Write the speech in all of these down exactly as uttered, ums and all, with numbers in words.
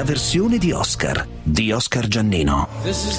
versione di Oscar, di Oscar Giannino.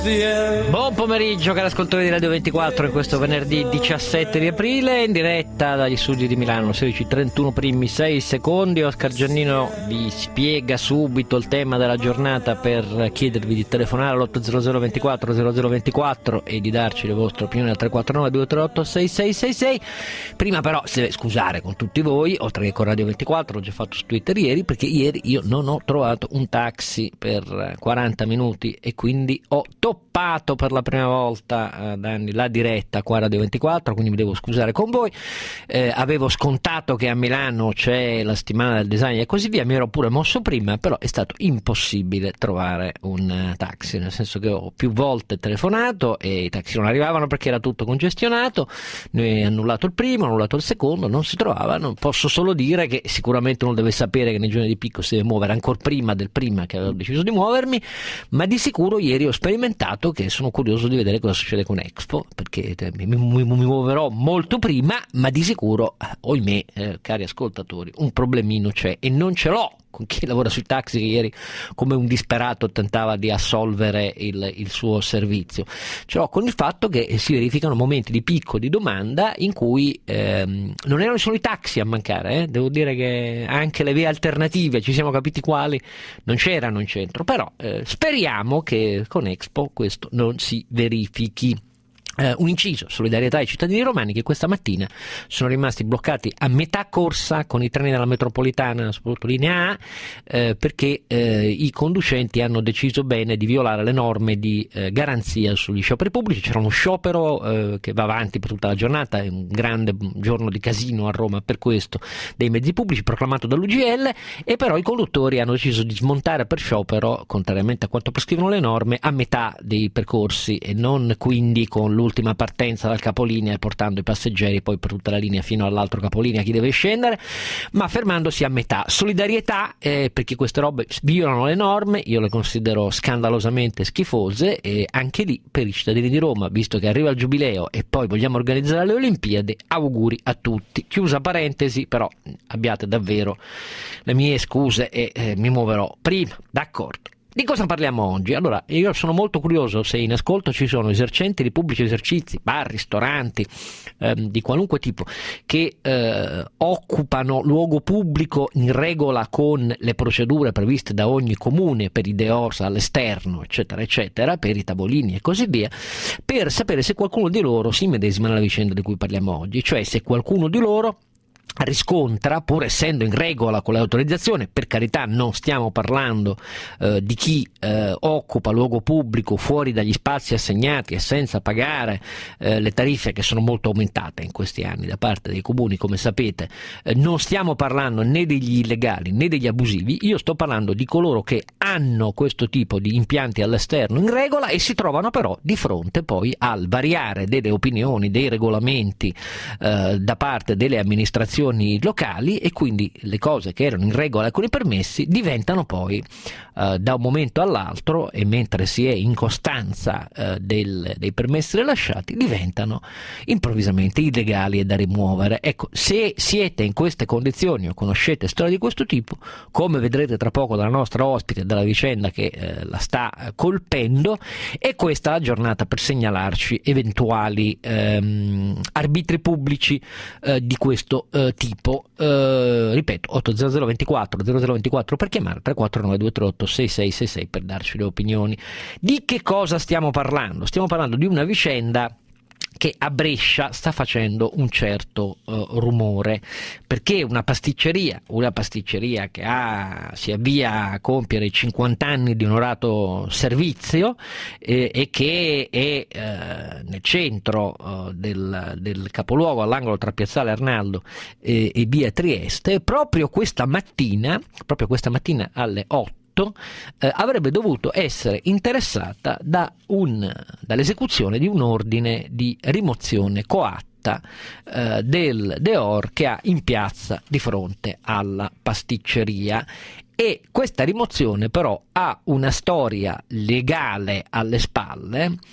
Buon pomeriggio, cari ascoltatori di Radio ventiquattro, in questo venerdì diciassette di aprile, in diretta dagli studi di Milano, sedici e trentuno primi sei secondi. Oscar Giannino vi spiega subito il tema della giornata per chiedervi di telefonare all'otto zero zero ventiquattro zero zero ventiquattro e di darci le vostre opinioni al tre quattro nove due tre otto sei sei sei sei. Prima però si deve scusare con tutti voi, oltre che con Radio ventiquattro, l'ho già fatto su Twitter ieri, perché ieri io non ho trovato un taxi per quaranta minuti e quindi ho toppato per la prima volta eh, da anni la diretta qua a Radio ventiquattro, quindi mi devo scusare con voi. Eh, avevo scontato che a Milano c'è la settimana del design e così via, mi ero pure mosso prima, però è stato impossibile trovare un uh, taxi, nel senso che ho più volte telefonato e i taxi non arrivavano perché era tutto congestionato. Noi annullato il primo, annullato il secondo, non si trovavano. Posso solo dire che sicuramente uno deve sapere che nei giorni di picco si deve muovere ancora prima del prima che avevo deciso di muovermi, ma di sicuro ieri ho sperimentato che sono curioso di vedere cosa succede con Expo, perché mi, mi, mi muoverò molto prima, ma di sicuro, ohimè, eh, cari ascoltatori, un problemino c'è e non ce l'ho con chi lavora sui taxi, che ieri come un disperato tentava di assolvere il, il suo servizio. Ce l'ho con il fatto che si verificano momenti di picco di domanda in cui ehm, non erano solo i taxi a mancare, eh? Devo dire che anche le vie alternative, ci siamo capiti quali, non c'erano in centro, però eh, speriamo che con Expo questo non si verifichi. Uh, un inciso, solidarietà ai cittadini romani che questa mattina sono rimasti bloccati a metà corsa con i treni della metropolitana, soprattutto linea A, eh, perché eh, i conducenti hanno deciso bene di violare le norme di eh, garanzia sugli scioperi pubblici. C'era uno sciopero eh, che va avanti per tutta la giornata, è un grande giorno di casino a Roma per questo, dei mezzi pubblici, proclamato dall'U G L, e però i conduttori hanno deciso di smontare per sciopero, contrariamente a quanto prescrivono le norme, a metà dei percorsi e non quindi con l'ultima ultima partenza dal capolinea e portando i passeggeri poi per tutta la linea fino all'altro capolinea, chi deve scendere, ma fermandosi a metà. Solidarietà eh, perché queste robe violano le norme, io le considero scandalosamente schifose, e anche lì per i cittadini di Roma, visto che arriva il giubileo e poi vogliamo organizzare le Olimpiadi, auguri a tutti. Chiusa parentesi, però abbiate davvero le mie scuse e eh, mi muoverò prima, d'accordo. Di cosa parliamo oggi? Allora, io sono molto curioso se in ascolto ci sono esercenti di pubblici esercizi, bar, ristoranti, ehm, di qualunque tipo, che eh, occupano luogo pubblico in regola con le procedure previste da ogni comune per i D E O S all'esterno, eccetera, eccetera, per i tavolini e così via, per sapere se qualcuno di loro si immedesima nella vicenda di cui parliamo oggi, cioè se qualcuno di loro riscontra, pur essendo in regola con le autorizzazioni, per carità non stiamo parlando eh, di chi eh, occupa luogo pubblico fuori dagli spazi assegnati e senza pagare eh, le tariffe che sono molto aumentate in questi anni da parte dei comuni, come sapete, eh, non stiamo parlando né degli illegali né degli abusivi, io sto parlando di coloro che hanno questo tipo di impianti all'esterno in regola e si trovano però di fronte poi al variare delle opinioni, dei regolamenti eh, da parte delle amministrazioni locali, e quindi le cose che erano in regola con i permessi diventano poi eh, da un momento all'altro, e mentre si è in costanza eh, del, dei permessi rilasciati, diventano improvvisamente illegali e da rimuovere. Ecco, se siete in queste condizioni o conoscete storie di questo tipo, come vedrete tra poco dalla nostra ospite, dalla vicenda che eh, la sta colpendo, è questa la giornata per segnalarci eventuali ehm, arbitri pubblici eh, di questo eh, tipo. Eh, ripeto, otto zero zero ventiquattro zero zero ventiquattro per chiamare, tre quattro nove due tre otto sei sei sei sei per darci le opinioni. Di che cosa stiamo parlando? Stiamo parlando di una vicenda che a Brescia sta facendo un certo uh, rumore, perché una pasticceria, una pasticceria che ha, si avvia a compiere i cinquanta anni di onorato servizio eh, e che è eh, nel centro uh, del, del capoluogo, all'angolo tra Piazzale Arnaldo e, e via Trieste, proprio questa mattina, proprio questa mattina alle otto, Eh, avrebbe dovuto essere interessata da un, dall'esecuzione di un ordine di rimozione coatta eh, del Deor che ha in piazza di fronte alla pasticceria. E questa rimozione però ha una storia legale alle spalle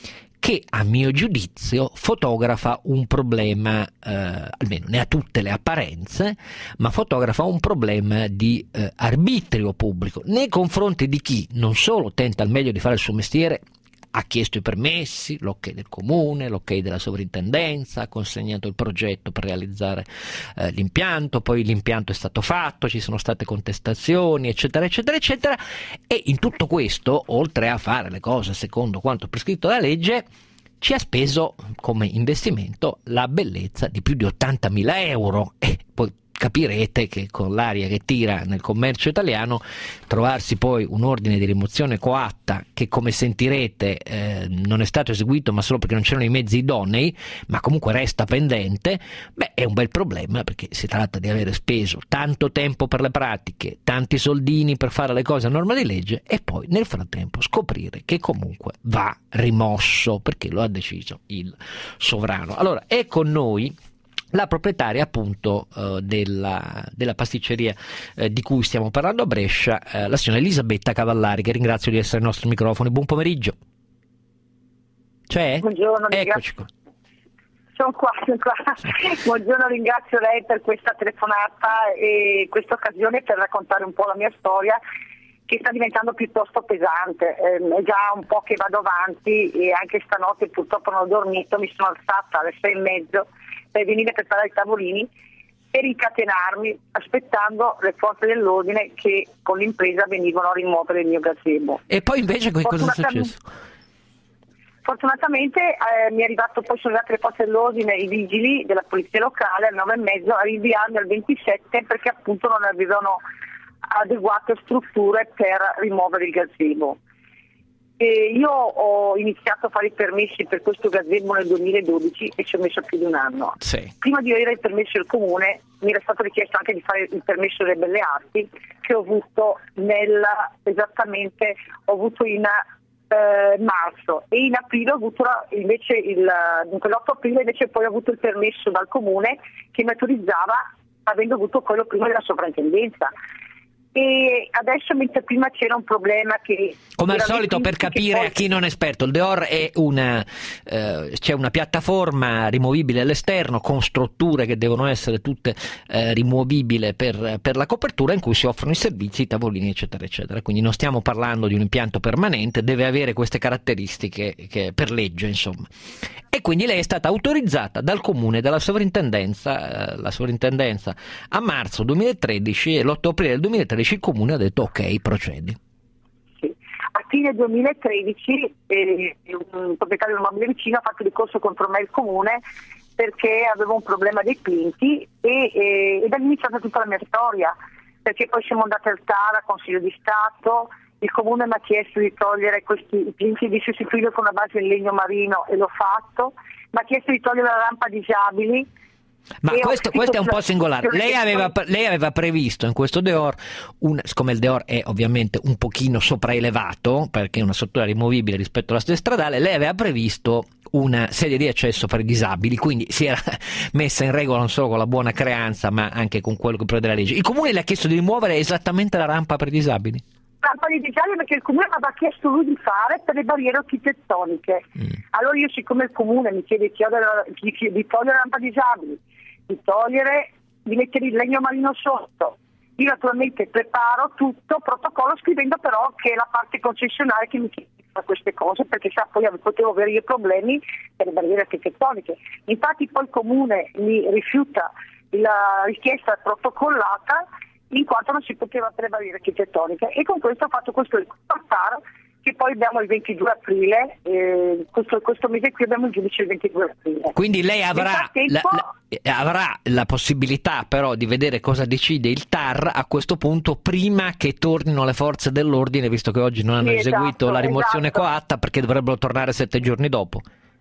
che a mio giudizio fotografa un problema, eh, almeno ne ha tutte le apparenze, ma fotografa un problema di eh, arbitrio pubblico nei confronti di chi non solo tenta al meglio di fare il suo mestiere, ha chiesto i permessi, l'ok del comune, l'ok della sovrintendenza, ha consegnato il progetto per realizzare eh, l'impianto, poi l'impianto è stato fatto, ci sono state contestazioni, eccetera, eccetera, eccetera, e in tutto questo, oltre a fare le cose secondo quanto prescritto dalla legge, ci ha speso come investimento la bellezza di più di ottantamila euro, e poi capirete che con l'aria che tira nel commercio italiano trovarsi poi un ordine di rimozione coatta che, come sentirete, eh, non è stato eseguito ma solo perché non c'erano i mezzi idonei, ma comunque resta pendente, beh, è un bel problema, perché si tratta di avere speso tanto tempo per le pratiche, tanti soldini per fare le cose a norma di legge e poi nel frattempo scoprire che comunque va rimosso perché lo ha deciso il sovrano. Allora, è con noi la proprietaria appunto eh, della, della pasticceria eh, di cui stiamo parlando a Brescia, eh, la signora Elisabetta Cavallari, che ringrazio di essere ai nostri microfoni. Buon pomeriggio. C'è? Buongiorno, eccoci qua. Sono qua, sono qua. Buongiorno, ringrazio lei per questa telefonata e questa occasione per raccontare un po' la mia storia, che sta diventando piuttosto pesante. Eh, è già un po' che vado avanti e anche stanotte purtroppo non ho dormito, mi sono alzata alle sei e mezzo per venire a preparare i tavolini, per incatenarmi aspettando le forze dell'ordine che con l'impresa venivano a rimuovere il mio gazebo. E poi invece che cosa è successo? Fortunatamente eh, mi è arrivato, poi sono arrivate le forze dell'ordine, i vigili della polizia locale alle nove e mezzo a rinviarmi al ventisette perché appunto non avevano adeguate strutture per rimuovere il gazebo. E io ho iniziato a fare i permessi per questo gazebo nel duemiladodici e ci ho messo più di un anno. Sì. Prima di avere il permesso del comune mi era stato richiesto anche di fare il permesso delle belle arti, che ho avuto nel esattamente ho avuto in eh, marzo, e in aprile ho avuto invece il l'otto aprile invece poi ho avuto il permesso dal comune che mi autorizzava, avendo avuto quello prima della sovrintendenza. E adesso, mentre prima c'era un problema che... Come al solito, per capire poi... a chi non è esperto, il Deor è una... Eh, c'è una piattaforma rimovibile all'esterno con strutture che devono essere tutte eh, rimovibili per, per la copertura, in cui si offrono i servizi, i tavolini, eccetera, eccetera. Quindi non stiamo parlando di un impianto permanente, deve avere queste caratteristiche che, per legge, insomma. E quindi lei è stata autorizzata dal comune, dalla sovrintendenza, eh, la sovrintendenza a marzo duemilatredici, e l'otto aprile del duemilatredici il comune ha detto ok, procedi. Sì. A fine duemilatredici eh, un proprietario di un immobile vicino ha fatto ricorso contro me il comune perché avevo un problema dei plinti e, e, ed è iniziata tutta la mia storia, perché poi siamo andati al T A R, a Consiglio di Stato, il comune mi ha chiesto di togliere questi plinti, di sostituirli con una base in legno marino e l'ho fatto, mi ha chiesto di togliere la rampa disabili. Ma questo, questo è un po' singolare. Lei aveva, lei aveva previsto in questo Deor, un, siccome il Deor è ovviamente un pochino sopraelevato, perché è una struttura rimovibile rispetto alla strada stradale, lei aveva previsto una sedia di accesso per i disabili, quindi si era messa in regola non solo con la buona creanza ma anche con quello che prevede la legge. Il comune le ha chiesto di rimuovere esattamente la rampa per i disabili? Rampa di disabili perché il comune aveva chiesto lui di fare per le barriere architettoniche. Mm. Allora io, siccome il comune mi chiede di togliere, di togliere la rampa disabili, di togliere, di mettere il legno marino sotto, io naturalmente preparo tutto, protocollo, scrivendo però che è la parte concessionaria che mi chiede queste cose, perché sa, poi potevo avere io problemi per le barriere architettoniche. Infatti poi il comune mi rifiuta la richiesta protocollata in quanto non si poteva fare barriere architettoniche, e con questo ho fatto questo ricorso, che poi abbiamo il ventidue aprile, eh, questo, questo mese qui abbiamo il giudice il ventidue aprile. Quindi lei avrà la, la, avrà la possibilità però di vedere cosa decide il T A R a questo punto prima che tornino le forze dell'ordine, visto che oggi non hanno sì, eseguito esatto, la rimozione esatto. coatta, perché dovrebbero tornare sette giorni dopo.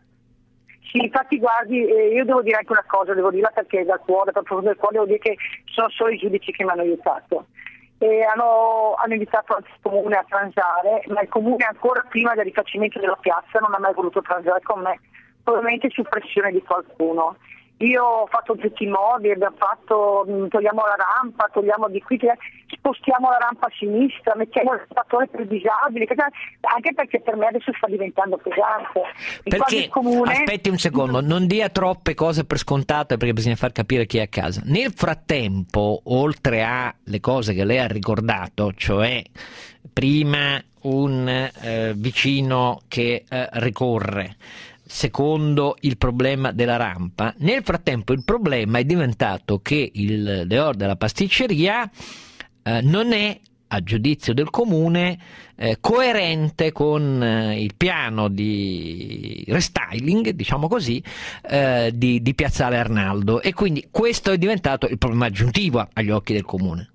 Sì, infatti guardi, eh, io devo dire anche una cosa, devo dirla perché dal cuore, dal profondo del cuore, devo dire che sono solo i giudici che mi hanno aiutato. E hanno, hanno invitato il comune a transare, ma il comune ancora prima del rifacimento della piazza non ha mai voluto transare con me, probabilmente su pressione di qualcuno. Io ho fatto tutti i modi, abbiamo fatto, togliamo la rampa, togliamo di qui, spostiamo la rampa a sinistra, mettiamo il fattore per disabili, anche perché per me adesso sta diventando pesante. Perché, il comune... aspetti un secondo, non dia troppe cose per scontate perché bisogna far capire chi è a casa. Nel frattempo, oltre alle cose che lei ha ricordato, cioè prima un eh, vicino che eh, ricorre, secondo il problema della rampa, nel frattempo il problema è diventato che il dehors della pasticceria eh, non è, a giudizio del comune, eh, coerente con eh, il piano di restyling, diciamo così, eh, di, di Piazzale Arnaldo, e quindi questo è diventato il problema aggiuntivo agli occhi del comune.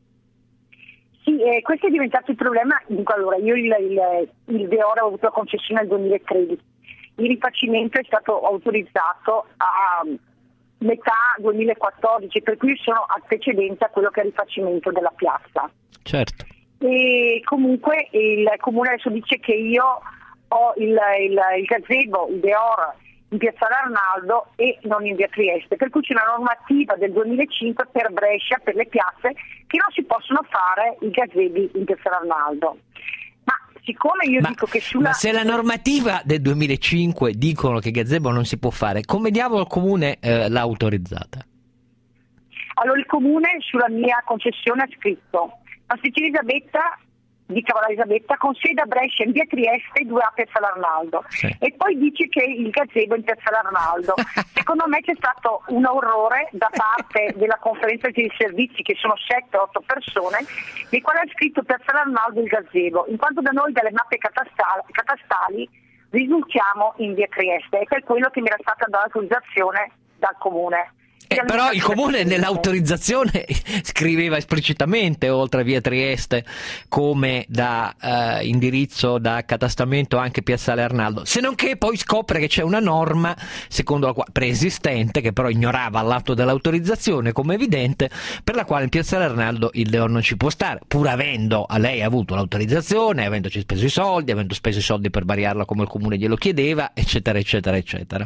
Sì, eh, questo è diventato il problema. Allora, io il, il, il dehors ho avuto la concessione nel duemilatredici. Il rifacimento è stato autorizzato a metà duemilaquattordici, per cui sono antecedenti a quello che è il rifacimento della piazza. Certo. E comunque il comune adesso dice che io ho il, il, il gazebo, il dehors in Piazzale Arnaldo e non in via Trieste, per cui c'è una normativa del duemilacinque per Brescia, per le piazze, che non si possono fare i gazebi in Piazzale Arnaldo. Siccome io ma, dico che sulla... ma se la normativa del duemilacinque dicono che gazebo non si può fare, come diavolo il comune eh, l'ha autorizzata? Allora il comune sulla mia concessione ha scritto Pasticceria Elisabetta di Cavallo Elisabetta con sede a Brescia in via Trieste due A Piazzale Arnaldo, sì. E poi dice che il gazebo in Piazzale Arnaldo. Secondo me c'è stato un orrore da parte della conferenza dei servizi, che sono sette otto persone, nei quali ha scritto Piazzale Arnaldo il gazebo, in quanto da noi dalle mappe catastali, catastali risultiamo in via Trieste, e per quello che mi era stata data l'autorizzazione dal comune. Eh, però il comune nell'autorizzazione scriveva esplicitamente, oltre a via Trieste, come da eh, indirizzo, da accatastamento anche Piazzale Arnaldo, se non che poi scopre che c'è una norma secondo la quale, preesistente, che però ignorava all'atto dell'autorizzazione come evidente, per la quale in Piazzale Arnaldo il dehors non ci può stare, pur avendo a lei avuto l'autorizzazione, avendoci speso i soldi, avendo speso i soldi per variarla come il comune glielo chiedeva, eccetera eccetera eccetera.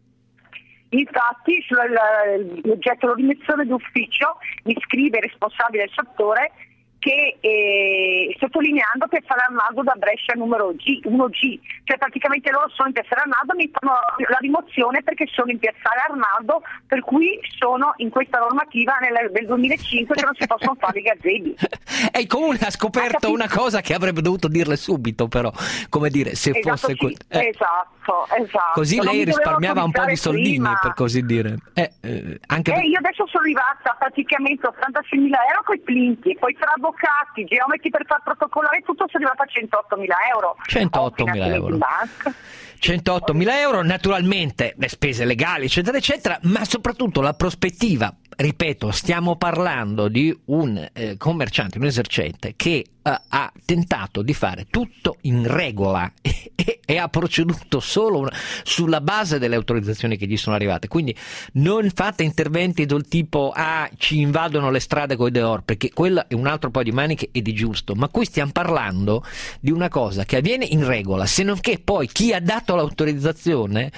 Infatti sull'oggetto della rimozione d'ufficio mi scrive il responsabile del settore che eh, sottolineando Piazzale Arnaldo da Brescia numero G, uno G, cioè praticamente loro sono in Piazzale Arnaldo, mi fanno la rimozione perché sono in Piazzale Arnaldo, per cui sono in questa normativa nel, del duemilacinque che non si possono fare i gazebi. E il comune ha scoperto una cosa che avrebbe dovuto dirle subito, però, come dire, se esatto, fosse... Sì, que- eh. esatto, esatto. Così non lei risparmiava un po' di soldini, prima. per così dire. Eh, eh, anche eh, per... io adesso sono arrivata praticamente a ottantaseimila euro con i plinti, e poi tra avvocati, geometri per far protocollare tutto, sono arrivata a centottomila euro. centottomila euro. centottomila euro, naturalmente le spese legali, eccetera, eccetera, ma soprattutto la prospettiva. Ripeto, stiamo parlando di un eh, commerciante, un esercente che eh, ha tentato di fare tutto in regola e, e, e ha proceduto solo una, sulla base delle autorizzazioni che gli sono arrivate. Quindi non fate interventi del tipo ah, ci invadono le strade coi dehors, perché quello è un altro paio di maniche e di giusto. Ma qui stiamo parlando di una cosa che avviene in regola, se non che poi chi ha dato l'autorizzazione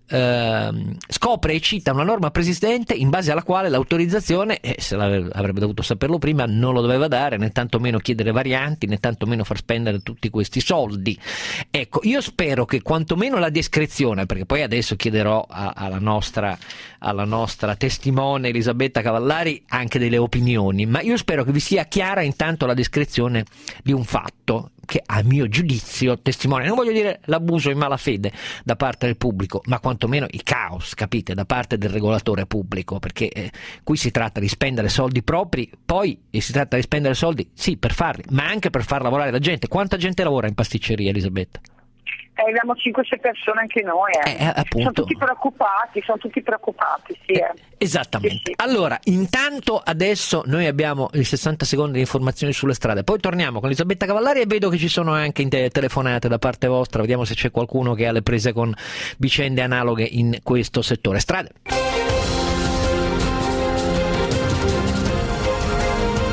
Uh, scopre e cita una norma preesistente in base alla quale l'autorizzazione, eh, se avrebbe dovuto saperlo prima, non lo doveva dare, né tantomeno chiedere varianti, né tantomeno far spendere tutti questi soldi. Ecco, io spero che quantomeno la descrizione, perché poi adesso chiederò a, alla, nostra, alla nostra testimone Elisabetta Cavallari anche delle opinioni, ma io spero che vi sia chiara intanto la descrizione di un fatto che a mio giudizio testimonia, non voglio dire l'abuso in malafede da parte del pubblico, ma quantomeno il caos, capite, da parte del regolatore pubblico, perché eh, qui si tratta di spendere soldi propri, poi eh, si tratta di spendere soldi, sì, per farli, ma anche per far lavorare la gente. Quanta gente lavora in pasticceria, Elisabetta? Eh, abbiamo cinque sei persone anche noi, eh. Eh, appunto. Sono tutti preoccupati, sono tutti preoccupati, sì. Eh. Esattamente. Sì, sì. Allora, intanto adesso noi abbiamo i sessanta secondi di informazioni sulle strade, poi torniamo con Elisabetta Cavallari e vedo che ci sono anche telefonate da parte vostra, vediamo se c'è qualcuno che ha le prese con vicende analoghe in questo settore. Strade.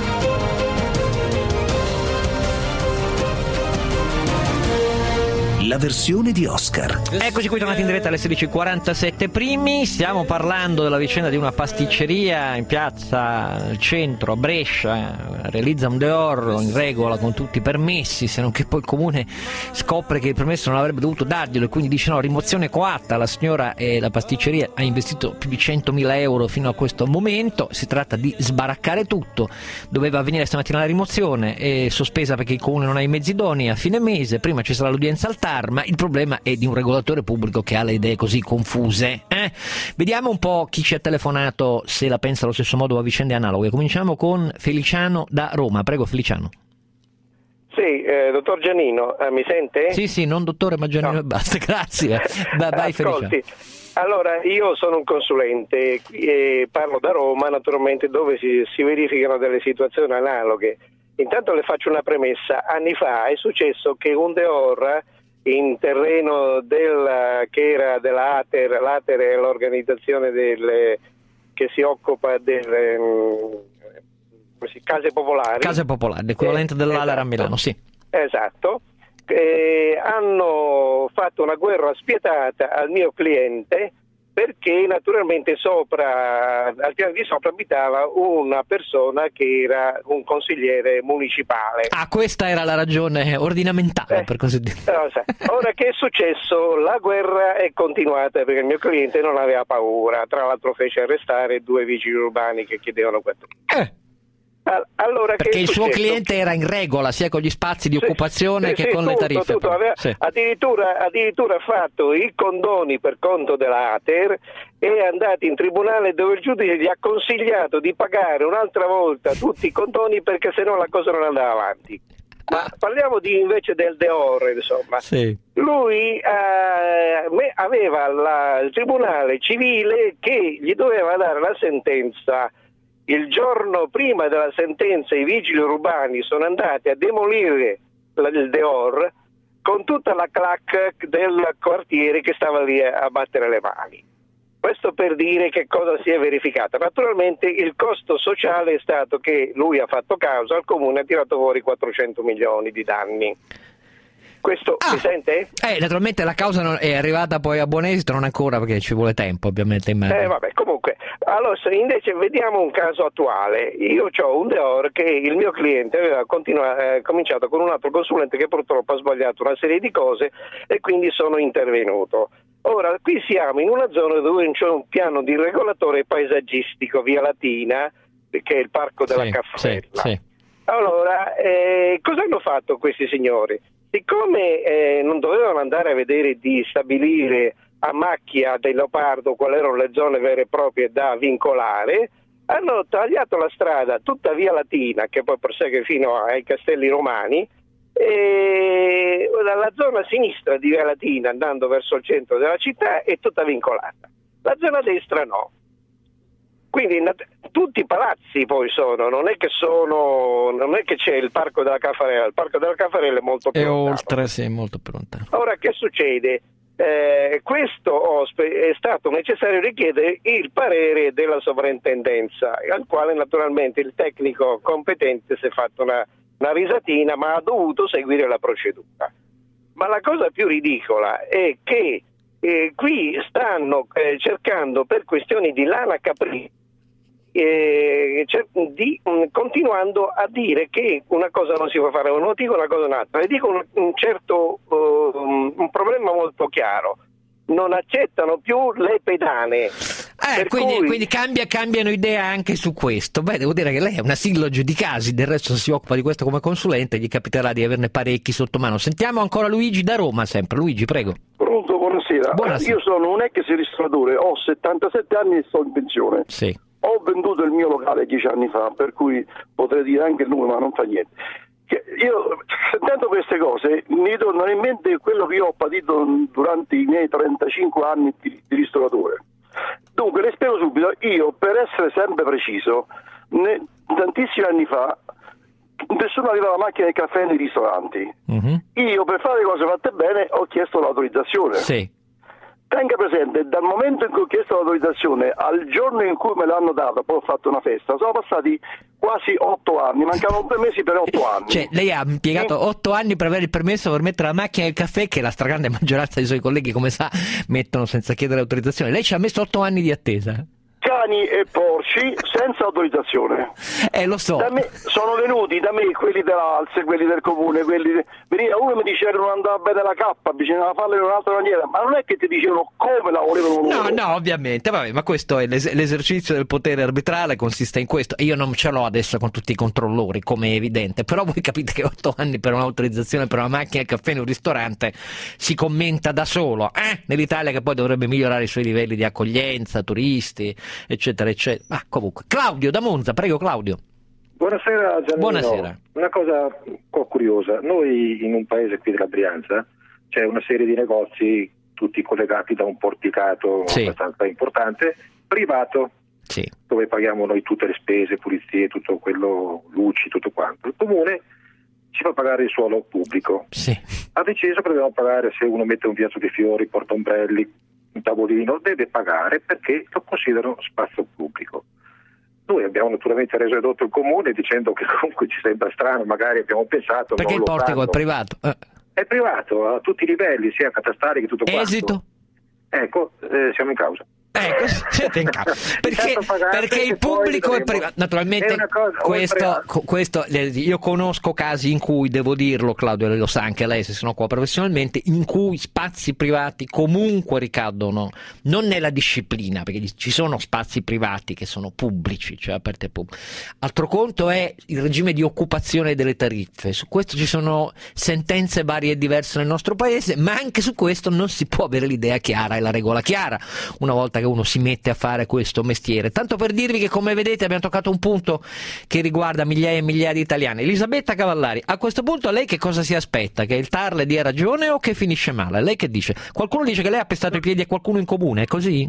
La la versione di Oscar. Eccoci qui tornati in diretta alle sedici e quarantasette primi, stiamo parlando della vicenda di una pasticceria in piazza, al centro, a Brescia, realizza un Deor in regola con tutti i permessi, se non che poi il comune scopre che il permesso non avrebbe dovuto darglielo e quindi dice no, rimozione coatta, la signora e la pasticceria ha investito più di centomila euro fino a questo momento, si tratta di sbaraccare tutto, doveva avvenire stamattina la rimozione, è sospesa perché il comune non ha i mezzi idonei, a fine mese, prima ci sarà l'udienza al T A R, ma il problema è di un regolatore pubblico che ha le idee così confuse. Eh? Vediamo un po' chi ci ha telefonato, se la pensa allo stesso modo a vicende analoghe. Cominciamo con Feliciano da Roma. Prego Feliciano. Sì, eh, dottor Giannino, eh, mi sente? Sì, sì, non dottore ma Giannino no. e basta, grazie. Vai, vai Ascolti, Feliciano. allora io sono un consulente e parlo da Roma, naturalmente, dove si, si verificano delle situazioni analoghe. Intanto le faccio una premessa. Anni fa è successo che un Deor in terreno del, che era della Ater, l'Ater è l'organizzazione delle, che si occupa delle um, case popolari. Case popolari, l'equivalente eh, dell'Aler esatto, a Milano, sì. Esatto. Eh, hanno fatto una guerra spietata al mio cliente perché naturalmente sopra, al piano di sopra abitava una persona che era un consigliere municipale. Ah, questa era la ragione ordinamentale, eh, per così dire. No, ora che è successo? La guerra è continuata perché il mio cliente non aveva paura, tra l'altro fece arrestare due vigili urbani che chiedevano questo. Eh. Allora, perché che il suo cliente era in regola sia con gli spazi di sì, occupazione sì, che sì, con tutto, le tariffe. Tutto. Aveva sì. addirittura, addirittura fatto i condoni per conto della Ater e è andato in tribunale dove il giudice gli ha consigliato di pagare un'altra volta tutti i condoni perché sennò la cosa non andava avanti. Ma parliamo di, invece del Deor, insomma. Sì. Lui eh, aveva la, il tribunale civile che gli doveva dare la sentenza. Il giorno prima della sentenza i vigili urbani sono andati a demolire il Deor con tutta la clac del quartiere che stava lì a battere le mani. Questo per dire che cosa si è verificato. Naturalmente il costo sociale è stato che lui ha fatto causa, al comune ha tirato fuori quattrocento milioni di danni. Questo ah, mi sente? Eh, naturalmente la causa non è arrivata poi a buon esito, non ancora perché ci vuole tempo ovviamente. Eh, vabbè, comunque, allora invece vediamo un caso attuale. Io ho un Deor che il mio cliente aveva continua- eh, cominciato con un altro consulente che purtroppo ha sbagliato una serie di cose e quindi sono intervenuto. Ora, qui siamo in una zona dove c'è un piano di regolatore paesaggistico, via Latina, che è il parco della sì, Caffarella. Sì, sì. Allora, eh, cosa hanno fatto questi signori? Siccome eh, non dovevano andare a vedere di stabilire a macchia del leopardo quali erano le zone vere e proprie da vincolare, hanno tagliato la strada tutta via Latina, che poi prosegue fino ai Castelli Romani, e la zona sinistra di via Latina, andando verso il centro della città, è tutta vincolata. La zona destra no. Quindi tutti i palazzi poi sono, non è che sono, non è che c'è il parco della Caffarella, il parco della Caffarella è molto più è lontano. oltre, sì, molto più lontano. Ora che succede? Eh, questo ospite è stato necessario richiedere il parere della sovrintendenza, al quale naturalmente il tecnico competente si è fatto una, una risatina, ma ha dovuto seguire la procedura. Ma la cosa più ridicola è che eh, qui stanno eh, cercando per questioni di lana caprina, Eh, di, mh, continuando a dire che una cosa non si può fare, non dico una cosa un'altra, le dico un, un certo uh, un problema molto chiaro: non accettano più le pedane. Eh, quindi, cui... quindi cambia, cambiano idea anche su questo. Beh, devo dire che lei è una silloge di casi, del resto si occupa di questo come consulente, gli capiterà di averne parecchi sotto mano. Sentiamo ancora Luigi da Roma, sempre. Luigi, prego. Pronto, buonasera. Buonasera. Io sono un ex ristorratore, ho settantasette anni e sto in pensione. Sì. Ho venduto il mio locale dieci anni fa, per cui potrei dire anche il numero, ma non fa niente. Io, sentendo queste cose, mi torna in mente quello che io ho patito durante i miei trentacinque anni di, di ristoratore. Dunque, le spiego subito. Io, per essere sempre preciso, ne, tantissimi anni fa, nessuno aveva la macchina del caffè nei ristoranti. Uh-huh. Io, per fare le cose fatte bene, ho chiesto l'autorizzazione. Sì. tenga presente, dal momento in cui ho chiesto l'autorizzazione al giorno in cui me l'hanno data, poi ho fatto una festa, sono passati quasi otto anni, mancavano due mesi per otto anni. Cioè, lei ha impiegato otto anni per avere il permesso per mettere la macchina del caffè, che la stragrande maggioranza dei suoi colleghi, come sa, mettono senza chiedere autorizzazione. Lei ci ha messo otto anni di attesa. Cani e porci senza autorizzazione. Eh, lo so. Da me, sono venuti da me quelli dell'Alse, quelli del comune, quelli de... veniva uno mi diceva che non andava bene la cappa, bisognava farla in un'altra maniera, ma non è che ti dicevano come la volevano loro. No, no, ovviamente, vabbè, ma questo è l'es- l'esercizio del potere arbitrale, consiste in questo. Io non ce l'ho adesso con tutti i controllori, come è evidente, però voi capite che otto anni per un'autorizzazione per una macchina del caffè in un ristorante si commenta da solo, eh? Nell'Italia che poi dovrebbe migliorare i suoi livelli di accoglienza, turisti, eccetera, eccetera. Ma comunque, Claudio da Monza, prego Claudio. Buonasera Giannino. Buonasera. Una cosa un po' curiosa, noi in un paese qui della Brianza c'è una serie di negozi tutti collegati da un porticato sì. abbastanza importante, privato, sì. dove paghiamo noi tutte le spese, pulizie, tutto quello, luci, tutto quanto. Il comune ci fa pagare il suolo pubblico. Sì. Ha deciso che dobbiamo pagare, se uno mette un viaggio di fiori, porta ombrelli, un tavolino, deve pagare perché lo considerano spazio pubblico. Noi abbiamo naturalmente reso edotto il comune dicendo che comunque ci sembra strano, magari abbiamo pensato... Perché il portico è privato? Eh. È privato a tutti i livelli, sia catastali che tutto quanto. Esito? Ecco, eh, siamo in causa. Ecco, siete in capo. Perché, perché il pubblico è privato. Naturalmente è cosa, questo, questo, io conosco casi in cui, devo dirlo, Claudio lo sa anche lei se se ne occupa professionalmente, in cui spazi privati comunque ricadono non nella disciplina, perché ci sono spazi privati che sono pubblici, cioè aperti al pubblico. Altro conto è il regime di occupazione delle tariffe. Su questo ci sono sentenze varie e diverse nel nostro paese, ma anche su questo non si può avere l'idea chiara e la regola chiara una volta che uno si mette a fare questo mestiere. Tanto per dirvi che, come vedete, abbiamo toccato un punto che riguarda migliaia e migliaia di italiani. Elisabetta Cavallari, a questo punto lei che cosa si aspetta? Che il T A R le dia ragione o che finisce male? Lei che dice? Qualcuno dice che lei ha pestato i piedi a qualcuno in comune, è così?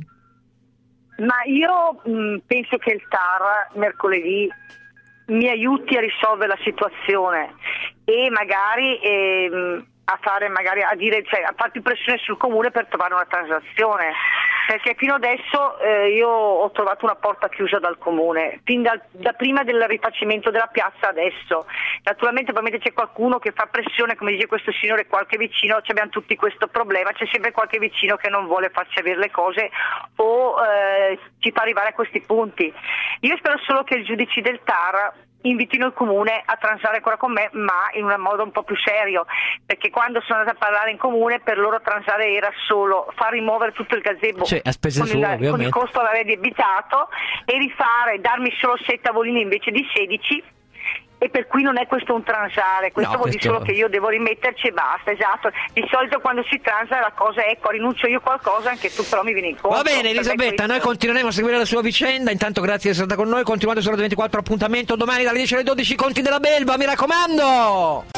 Ma io mh, penso che il T A R mercoledì mi aiuti a risolvere la situazione e magari ehm, a fare magari a dire, cioè a fare più pressione sul comune per trovare una transazione, perché fino adesso eh, io ho trovato una porta chiusa dal comune, fin da, da prima del rifacimento della piazza adesso. Naturalmente probabilmente c'è qualcuno che fa pressione, come dice questo signore, qualche vicino, abbiamo tutti questo problema, c'è sempre qualche vicino che non vuole farci avere le cose o eh, ci fa arrivare a questi punti. Io spero solo che i giudici del T A R invitino il comune a transare ancora con me, ma in un modo un po' più serio, perché quando sono andata a parlare in comune per loro transare era solo far rimuovere tutto il gazebo, cioè, a spese con, sue, il, ovviamente, con il costo l'avrei debitato, e rifare, darmi solo sei tavolini invece di sedici, e per cui non è questo un transare, questo no, vuol questo... dire solo che io devo rimetterci e basta, esatto. Di solito quando si transa la cosa è, ecco, rinuncio io qualcosa, anche tu però mi vieni incontro. Va bene Elisabetta, noi continueremo a seguire la sua vicenda, intanto grazie di essere stata con noi, continuate su Radio ventiquattro, appuntamento domani dalle dieci alle dodici, Conti della Belva, mi raccomando!